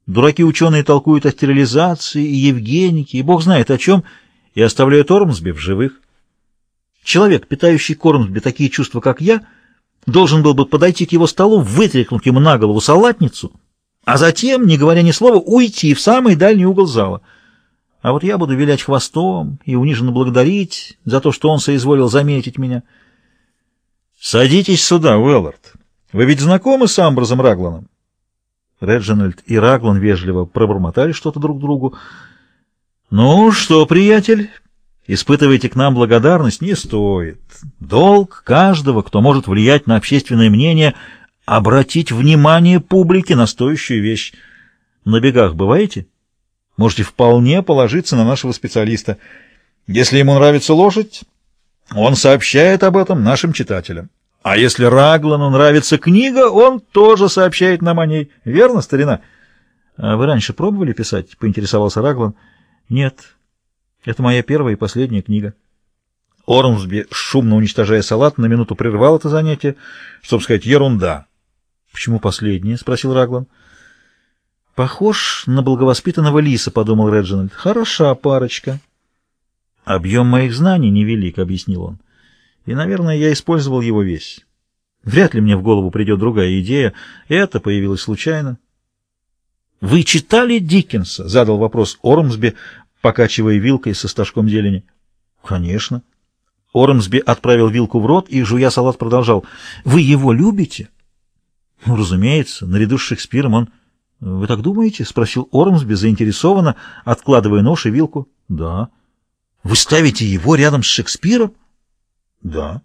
Дураки-ученые толкуют о стерилизации и евгенике, и бог знает о чем, и оставляют Ормсби в живых. Человек, питающий к Ормсби такие чувства, как я, должен был бы подойти к его столу, вытряхнуть ему на голову салатницу, а затем, не говоря ни слова, уйти в самый дальний угол зала. А вот я буду вилять хвостом и униженно благодарить за то, что он соизволил заметить меня. «Садитесь сюда, Уэллард. Вы ведь знакомы с Амброзом Рагланом?» Реджинальд и Раглан вежливо пробормотали что-то друг другу. «Ну что, приятель, испытывайте к нам благодарность? Не стоит. Долг каждого, кто может влиять на общественное мнение, обратить внимание публики на стоящую вещь. На бегах бываете? Можете вполне положиться на нашего специалиста. Если ему нравится лошадь, он сообщает об этом нашим читателям. А если Раглану нравится книга, он тоже сообщает нам о ней. Верно, старина?» «А вы раньше пробовали писать?» — поинтересовался Раглан. «Нет, это моя первая и последняя книга». Ормсби, шумно уничтожая салат, на минуту прервал это занятие, чтобы сказать «ерунда». «Почему последняя?» — спросил Раглан. «Похож на благовоспитанного лиса», — подумал Реджинальд. «Хороша парочка». «Объем моих знаний невелик», — объяснил он. «И, наверное, я использовал его весь. Вряд ли мне в голову придет другая идея. Это появилось случайно». «Вы читали Диккенса?» — задал вопрос Ормсби, покачивая вилкой со стажком зелени. «Конечно». Ормсби отправил вилку в рот и, жуя салат, продолжал. «Вы его любите?» «Ну, разумеется, наряду с Шекспиром он...» «Вы так думаете?» — спросил Ормсби заинтересованно, откладывая нож и вилку. «Да». «Вы ставите его рядом с Шекспиром?» «Да».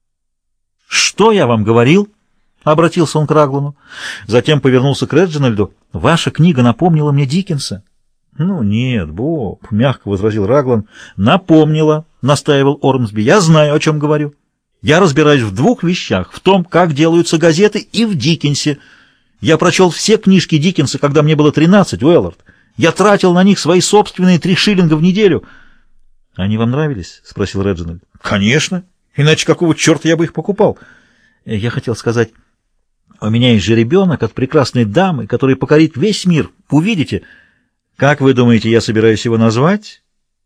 «Что я вам говорил?» — обратился он к Раглану. Затем повернулся к Реджинальду. «Ваша книга напомнила мне Диккенса». «Ну нет, Боб», — мягко возразил Раглан. «Напомнила», — настаивал Ормсби. «Я знаю, о чем говорю. Я разбираюсь в двух вещах: в том, как делаются газеты, и в Диккенсе. Я прочел все книжки Диккенса, когда мне было 13, Уэллард. Я тратил на них свои собственные 3 шиллинга в неделю». «Они вам нравились?» — спросил Реджинальд. «Конечно. Иначе какого черта я бы их покупал?» «Я хотел сказать, у меня есть же ребенок от прекрасной дамы, который покорит весь мир. Увидите. Как вы думаете, я собираюсь его назвать?»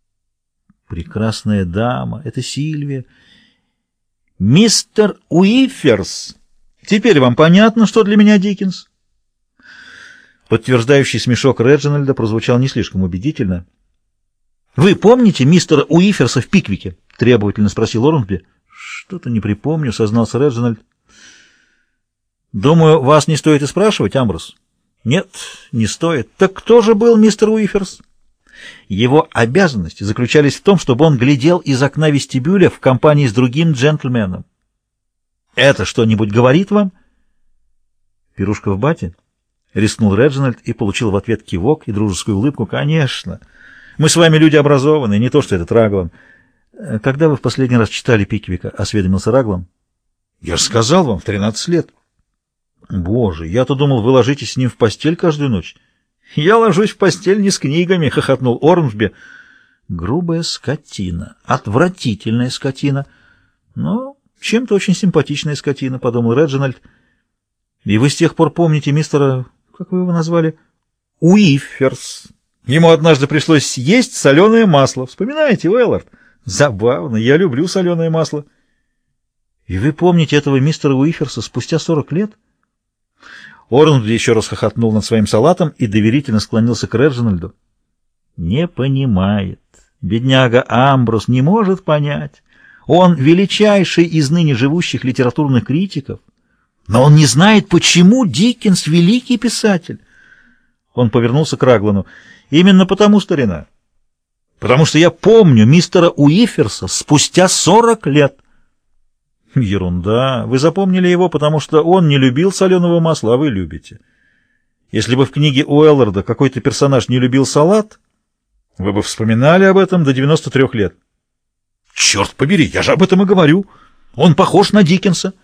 «Прекрасная дама. Это Сильвия». «Мистер Уиферс. Теперь вам понятно, что для меня Диккенс?» Подтверждающий смешок Реджинальда прозвучал не слишком убедительно. «Вы помните мистера Уиферса в «Пиквике»?» — требовательно спросил Ормсби. «Что-то не припомню», — сознался Реджинальд. «Думаю, вас не стоит и спрашивать, Амброс». «Нет, не стоит. Так кто же был мистер Уиферс?» «Его обязанности заключались в том, чтобы он глядел из окна вестибюля в компании с другим джентльменом. Это что-нибудь говорит вам?» «Пирушка в бате?» — рискнул Реджинальд и получил в ответ кивок и дружескую улыбку. «Конечно. Мы с вами люди образованные, не то что этот Раглан». «Когда вы в последний раз читали Пиквика?» — осведомился Раглан. «Я же сказал вам, в 13 лет». «Боже, я-то думал, вы ложитесь с ним в постель каждую ночь». «Я ложусь в постель не с книгами», — хохотнул Ормсби. «Грубая скотина, отвратительная скотина, но чем-то очень симпатичная скотина», — подумал Реджинальд. «И вы с тех пор помните мистера, как вы его назвали?» «Уиферс. Ему однажды пришлось съесть соленое масло. Вспоминаете, Уэллард? Забавно, я люблю соленое масло». «И вы помните этого мистера Уиферса спустя 40 лет?» Ормсби еще раз хохотнул над своим салатом и доверительно склонился к Реджинальду. «Не понимает. Бедняга Амброс не может понять. Он величайший из ныне живущих литературных критиков. Но он не знает, почему Диккенс — великий писатель». Он повернулся к Раглану. «Именно потому, старина. Потому что я помню мистера Уиферса спустя 40 лет». «Ерунда. Вы запомнили его, потому что он не любил соленого масла, а вы любите. Если бы в книге Уэлларда какой-то персонаж не любил салат, вы бы вспоминали об этом до 93 лет». «Черт побери, я же об этом и говорю. Он похож на Диккенса».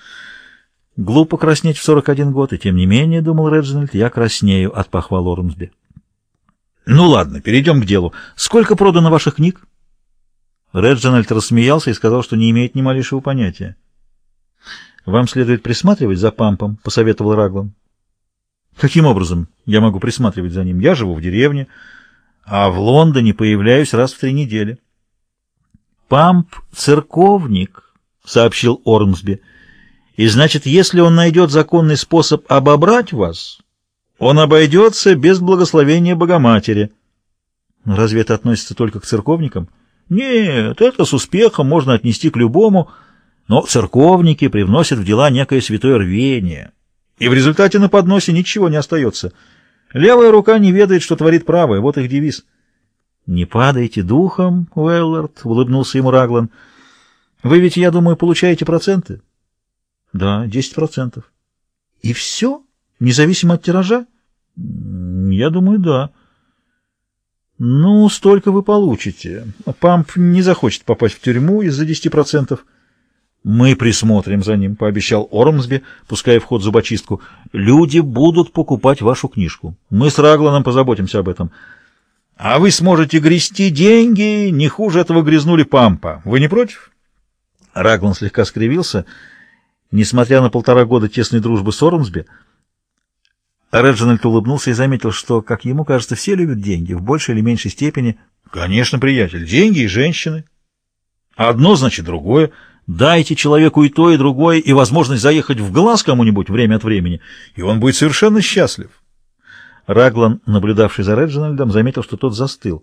«Глупо краснеть в 41 год, и тем не менее, — думал Реджинальд, — я краснею от похвал Ормсби». «Ну ладно, перейдем к делу. Сколько продано ваших книг?» Реджинальд рассмеялся и сказал, что не имеет ни малейшего понятия. «Вам следует присматривать за Пампом», — посоветовал Раглан. Каким образом я могу присматривать за ним? Я живу в деревне, а в Лондоне появляюсь раз в 3 недели. Памп — церковник, — сообщил Ормсби. И значит, если он найдет законный способ обобрать вас, он обойдется без благословения Богоматери. Разве это относится только к церковникам? Нет, это с успехом можно отнести к любому, но церковники привносят в дела некое святое рвение, и в результате на подносе ничего не остается. Левая рука не ведает, что творит правая, вот их девиз. «Не падайте духом, Уэллард», — улыбнулся ему Раглан. «Вы ведь, я думаю, получаете проценты?» «Да, 10%. «И все? Независимо от тиража?» «Я думаю, да». «Ну, столько вы получите. Памп не захочет попасть в тюрьму из-за 10%. «Мы присмотрим за ним», — пообещал Ормсби, пуская в ход зубочистку. «Люди будут покупать вашу книжку. Мы с Рагланом позаботимся об этом. А вы сможете грести деньги, не хуже этого грязнули Пампа. Вы не против?» Раглан слегка скривился. Несмотря на 1,5 года тесной дружбы с Ормсби, Реджинальд улыбнулся и заметил, что, как ему кажется, все любят деньги, в большей или меньшей степени. «Конечно, приятель, деньги и женщины. Одно значит другое. Дайте человеку и то, и другое, и возможность заехать в глаз кому-нибудь время от времени, и он будет совершенно счастлив». Раглан, наблюдавший за Реджинальдом, заметил, что тот застыл.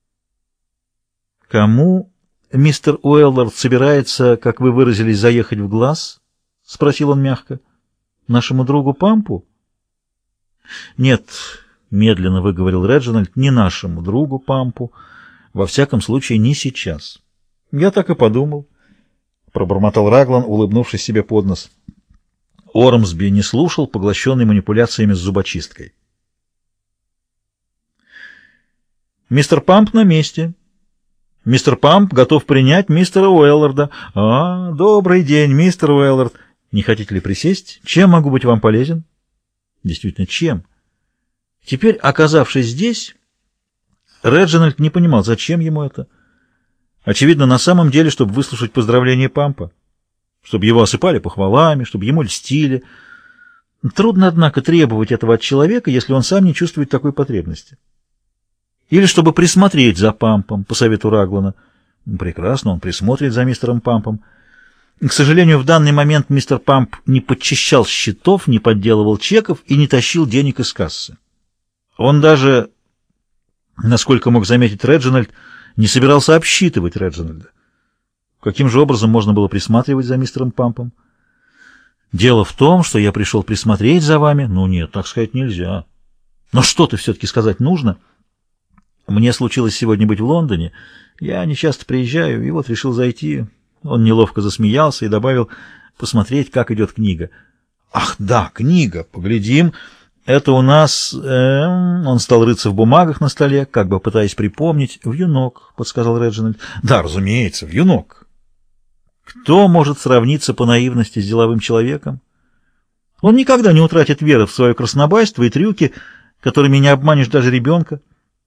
«Кому мистер Уэллард собирается, как вы выразились, заехать в глаз?» — спросил он мягко. «Нашему другу Пампу?» «Нет», — медленно выговорил Реджинальд, — «не нашему другу Пампу. Во всяком случае, не сейчас». «Я так и подумал», — пробормотал Раглан, улыбнувшись себе под нос. Ормсби не слушал, поглощенный манипуляциями с зубочисткой. «Мистер Памп на месте. Мистер Памп готов принять мистера Уэлларда». Добрый день, мистер Уэллард. Не хотите ли присесть? Чем могу быть вам полезен?» Действительно, чем? Теперь, оказавшись здесь, Реджинальд не понимал, зачем ему это. Очевидно, на самом деле, чтобы выслушать поздравления Пампа, чтобы его осыпали похвалами, чтобы ему льстили. Трудно, однако, требовать этого от человека, если он сам не чувствует такой потребности. Или чтобы присмотреть за Пампом, по совету Раглана. Прекрасно, он присмотрит за мистером Пампом. К сожалению, в данный момент мистер Памп не подчищал счетов, не подделывал чеков и не тащил денег из кассы. Он даже, насколько мог заметить Реджинальд, не собирался обсчитывать Реджинальда. Каким же образом можно было присматривать за мистером Пампом? «Дело в том, что я пришел присмотреть за вами». «Ну нет, так сказать нельзя». «Но что-то все-таки сказать нужно. Мне случилось сегодня быть в Лондоне. Я не часто приезжаю, и вот решил зайти». Он неловко засмеялся и добавил: «посмотреть, как идет книга». «Ах, да, книга, поглядим. Это у нас...» Он стал рыться в бумагах на столе, как бы пытаясь припомнить. «Вьюнок», — подсказал Реджинальд. «Да, разумеется, вьюнок». Кто может сравниться по наивности с деловым человеком? Он никогда не утратит веры в свое краснобайство и трюки, которыми не обманешь даже ребенка.